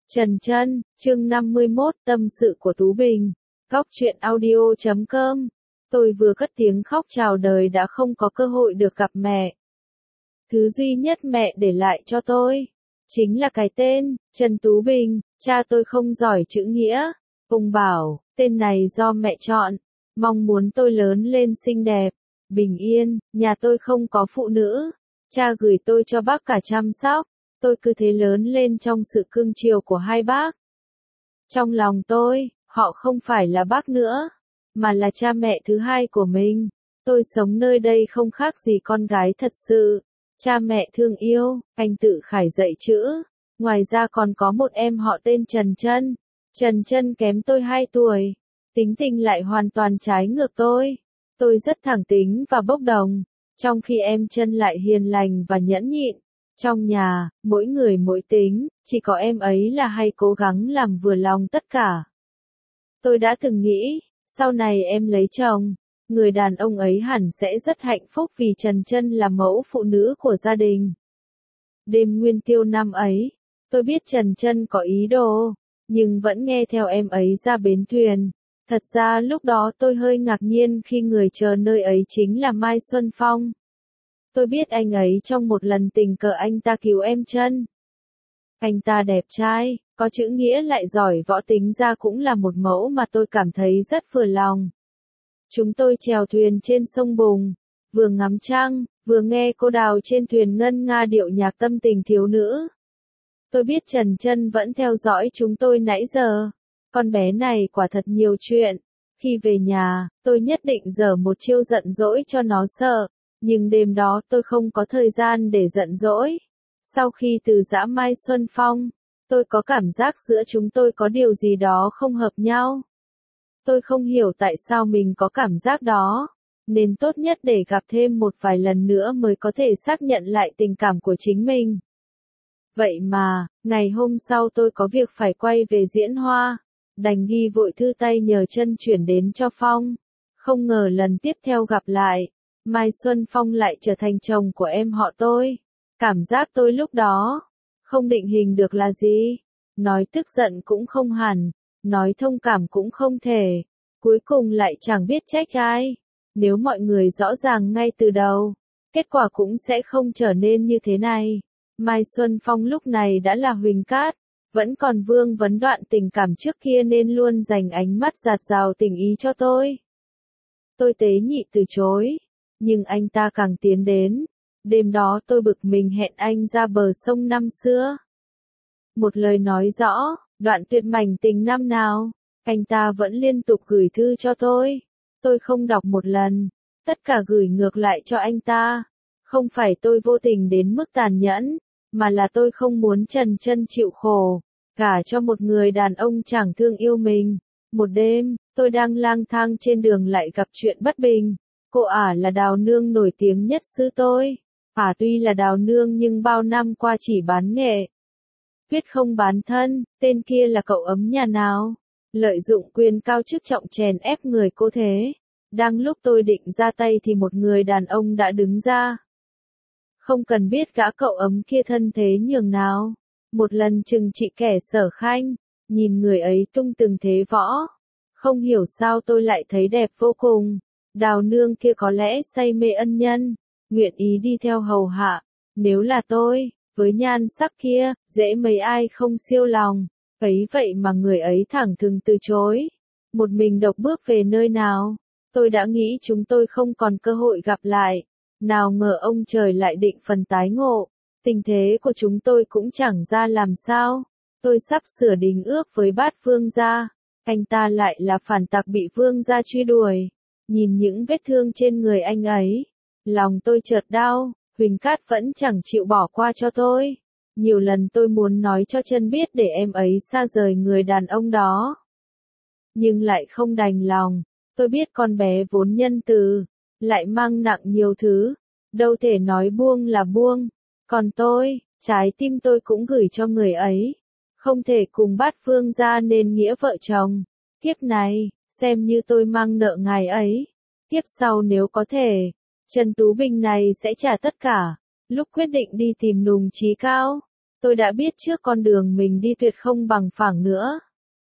Trần Chân, chương 51, tâm sự của Tú Bình. Góc truyện audio.com. Tôi vừa cất tiếng khóc chào đời đã không có cơ hội được gặp mẹ. Thứ duy nhất mẹ để lại cho tôi chính là cái tên, Trần Tú Bình. Cha tôi không giỏi chữ nghĩa. Ông bảo, tên này do mẹ chọn, mong muốn tôi lớn lên xinh đẹp, bình yên. Nhà tôi không có phụ nữ. Cha gửi tôi cho bác cả chăm sóc. Tôi cứ thế lớn lên trong sự cưng chiều của hai bác. Trong lòng tôi, họ không phải là bác nữa, mà là cha mẹ thứ hai của mình. Tôi sống nơi đây không khác gì con gái thật sự. Cha mẹ thương yêu, anh tự khải dạy chữ. Ngoài ra còn có một em họ tên Trần Chân. Trần Chân kém tôi 2 tuổi. Tính tình lại hoàn toàn trái ngược tôi. Tôi rất thẳng tính và bốc đồng, trong khi em Chân lại hiền lành và nhẫn nhịn. Trong nhà, mỗi người mỗi tính, chỉ có em ấy là hay cố gắng làm vừa lòng tất cả. Tôi đã từng nghĩ, sau này em lấy chồng, người đàn ông ấy hẳn sẽ rất hạnh phúc vì Trần Chân là mẫu phụ nữ của gia đình. Đêm nguyên tiêu năm ấy, tôi biết Trần Chân có ý đồ, nhưng vẫn nghe theo em ấy ra bến thuyền. Thật ra lúc đó tôi hơi ngạc nhiên khi người chờ nơi ấy chính là Mai Xuân Phong. Tôi biết anh ấy trong một lần tình cờ anh ta cứu em Chân. Anh ta đẹp trai, có chữ nghĩa lại giỏi võ, tính ra cũng là một mẫu mà tôi cảm thấy rất vừa lòng. Chúng tôi chèo thuyền trên sông Bùng, vừa ngắm trăng, vừa nghe cô đào trên thuyền ngân nga điệu nhạc tâm tình thiếu nữ. Tôi biết Trần Chân vẫn theo dõi chúng tôi nãy giờ. Con bé này quả thật nhiều chuyện. Khi về nhà, tôi nhất định giở một chiêu giận dỗi cho nó sợ. Nhưng đêm đó tôi không có thời gian để giận dỗi. Sau khi từ giã Mai Xuân Phong, tôi có cảm giác giữa chúng tôi có điều gì đó không hợp nhau. Tôi không hiểu tại sao mình có cảm giác đó, nên tốt nhất để gặp thêm một vài lần nữa mới có thể xác nhận lại tình cảm của chính mình. Vậy mà, ngày hôm sau tôi có việc phải quay về Diễn Hoa, đành ghi vội thư tay nhờ Chân chuyển đến cho Phong. Không ngờ lần tiếp theo gặp lại, Mai Xuân Phong lại trở thành chồng của em họ tôi. Cảm giác tôi lúc đó, không định hình được là gì. Nói tức giận cũng không hẳn, nói thông cảm cũng không thể. Cuối cùng lại chẳng biết trách ai. Nếu mọi người rõ ràng ngay từ đầu, kết quả cũng sẽ không trở nên như thế này. Mai Xuân Phong lúc này đã là Huỳnh Cát, vẫn còn vương vấn đoạn tình cảm trước kia nên luôn dành ánh mắt dạt dào tình ý cho tôi. Tôi tế nhị từ chối. Nhưng anh ta càng tiến đến. Đêm đó tôi bực mình hẹn anh ra bờ sông năm xưa. Một lời nói rõ, đoạn tuyệt mảnh tình năm nào, anh ta vẫn liên tục gửi thư cho tôi. Tôi không đọc một lần, tất cả gửi ngược lại cho anh ta. Không phải tôi vô tình đến mức tàn nhẫn, mà là tôi không muốn Trần Chân chịu khổ, gả cho một người đàn ông chẳng thương yêu mình. Một đêm, tôi đang lang thang trên đường lại gặp chuyện bất bình. Cô ả là Đào Nương nổi tiếng nhất xứ tôi. Ả tuy là Đào Nương nhưng bao năm qua chỉ bán nghệ, quyết không bán thân. Tên kia là cậu ấm nhà nào, lợi dụng quyền cao chức trọng chèn ép người cô thế. Đang lúc tôi định ra tay thì một người đàn ông đã đứng ra. Không cần biết gã cậu ấm kia thân thế nhường nào. Một lần trừng trị kẻ sở khanh, nhìn người ấy tung từng thế võ. Không hiểu sao tôi lại thấy đẹp vô cùng. Đào Nương kia có lẽ say mê ân nhân, nguyện ý đi theo hầu hạ. Nếu là tôi, với nhan sắc kia, dễ mấy ai không siêu lòng. Ấy vậy mà người ấy thẳng thừng từ chối. Một mình độc bước về nơi nào. Tôi đã nghĩ chúng tôi không còn cơ hội gặp lại. Nào ngờ ông trời lại định phần tái ngộ. Tình thế của chúng tôi cũng chẳng ra làm sao. Tôi sắp sửa đính ước với Bát Vương gia. Anh ta lại là phản tặc bị Vương gia truy đuổi. Nhìn những vết thương trên người anh ấy, lòng tôi chợt đau. Huỳnh Cát vẫn chẳng chịu bỏ qua cho tôi. Nhiều lần tôi muốn nói cho Chân biết để em ấy xa rời người đàn ông đó, nhưng lại không đành lòng. Tôi biết con bé vốn nhân từ, lại mang nặng nhiều thứ, đâu thể nói buông là buông. Còn tôi, trái tim tôi cũng gửi cho người ấy. Không thể cùng Bát Vương gia nên nghĩa vợ chồng. Kiếp này, xem như tôi mang nợ ngài ấy. Kiếp sau nếu có thể, Trần Tú Bình này sẽ trả tất cả. Lúc quyết định đi tìm Nùng Chí Cao, Tôi đã biết trước con đường mình đi tuyệt không bằng phẳng nữa.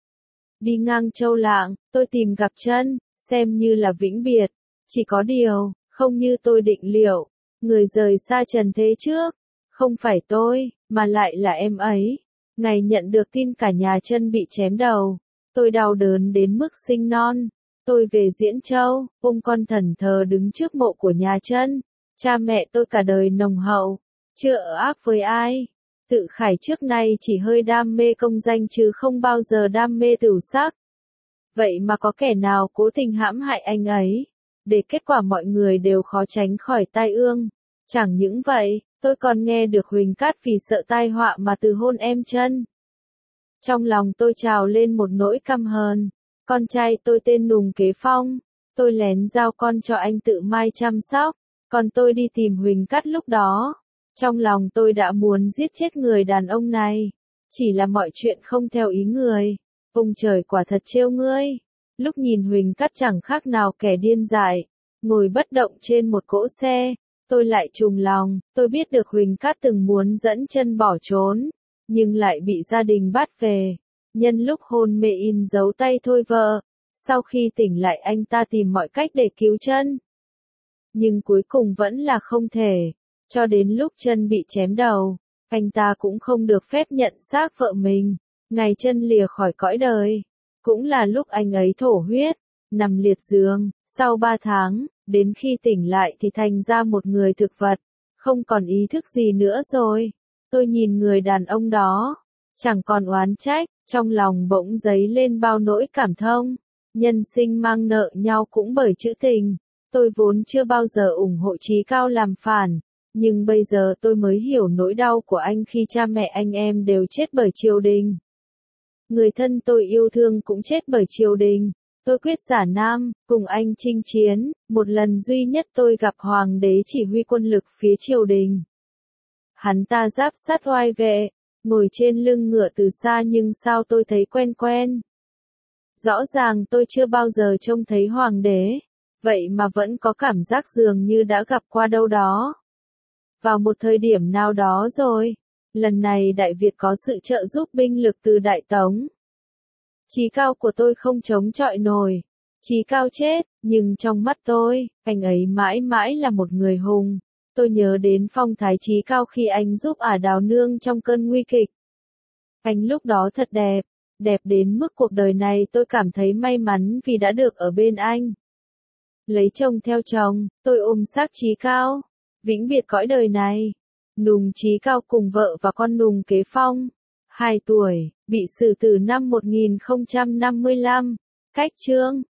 Đi ngang Châu Lạng, tôi tìm gặp Trân, xem như là vĩnh biệt. Chỉ có điều, không như tôi định liệu, người rời xa trần thế trước, không phải tôi, mà lại là em ấy. Ngày nhận được tin cả nhà Trân bị chém đầu, tôi đau đớn đến mức sinh non. Tôi về Diễn Châu, ôm con thần thờ đứng trước mộ của nhà Trân. Cha mẹ tôi cả đời nồng hậu, chưa ở ác với ai. Tự Khải trước nay chỉ hơi đam mê công danh chứ không bao giờ đam mê tửu sắc. Vậy mà có kẻ nào cố tình hãm hại anh ấy, để kết quả mọi người đều khó tránh khỏi tai ương. Chẳng những vậy, tôi còn nghe được Huỳnh Cát vì sợ tai họa mà từ hôn em Trân. Trong lòng tôi trào lên một nỗi căm hờn. Con trai tôi tên Nùng Kế Phong, tôi lén giao con cho anh tự mai chăm sóc, còn tôi đi tìm Huỳnh Cát lúc đó. Trong lòng tôi đã muốn giết chết người đàn ông này, chỉ là mọi chuyện không theo ý người. Ông trời quả thật trêu ngươi. Lúc nhìn Huỳnh Cát chẳng khác nào kẻ điên dại, ngồi bất động trên một cỗ xe, tôi lại trùng lòng. Tôi biết được Huỳnh Cát từng muốn dẫn Trân bỏ trốn, nhưng lại bị gia đình bắt về. Nhân lúc hôn mê in dấu tay thôi vợ. Sau khi tỉnh lại anh ta tìm mọi cách để cứu Trân, nhưng cuối cùng vẫn là không thể. Cho đến lúc Trân bị chém đầu, anh ta cũng không được phép nhận xác vợ mình. Ngày Trân lìa khỏi cõi đời, cũng là lúc anh ấy thổ huyết, nằm liệt giường. Sau 3 tháng, đến khi tỉnh lại thì thành ra một người thực vật, không còn ý thức gì nữa rồi. Tôi nhìn người đàn ông đó, chẳng còn oán trách, trong lòng bỗng dấy lên bao nỗi cảm thông. Nhân sinh mang nợ nhau cũng bởi chữ tình. Tôi vốn chưa bao giờ ủng hộ Chí Cao làm phản, nhưng bây giờ tôi mới hiểu nỗi đau của anh khi cha mẹ anh em đều chết bởi triều đình. Người thân tôi yêu thương cũng chết bởi triều đình. Tôi quyết giả nam, cùng anh chinh chiến. Một lần duy nhất tôi gặp hoàng đế chỉ huy quân lực phía triều đình. Hắn ta giáp sắt oai vệ, ngồi trên lưng ngựa từ xa nhưng sao tôi thấy quen quen. Rõ ràng tôi chưa bao giờ trông thấy hoàng đế, vậy mà vẫn có cảm giác dường như đã gặp qua đâu đó. Vào một thời điểm nào đó rồi, lần này Đại Việt có sự trợ giúp binh lực từ Đại Tống. Chí Cao của tôi không chống chọi nổi. Chí Cao chết, nhưng trong mắt tôi, anh ấy mãi mãi là một người hùng. Tôi nhớ đến phong thái Chí Cao khi anh giúp Ả Đào Nương trong cơn nguy kịch. Anh lúc đó thật đẹp, đẹp đến mức cuộc đời này tôi cảm thấy may mắn vì đã được ở bên anh. Lấy chồng theo chồng, tôi ôm xác Chí Cao, vĩnh biệt cõi đời này. Nùng Chí Cao cùng vợ và con Nùng Kế Phong, 2 tuổi, bị xử tử năm 1055. Cách chương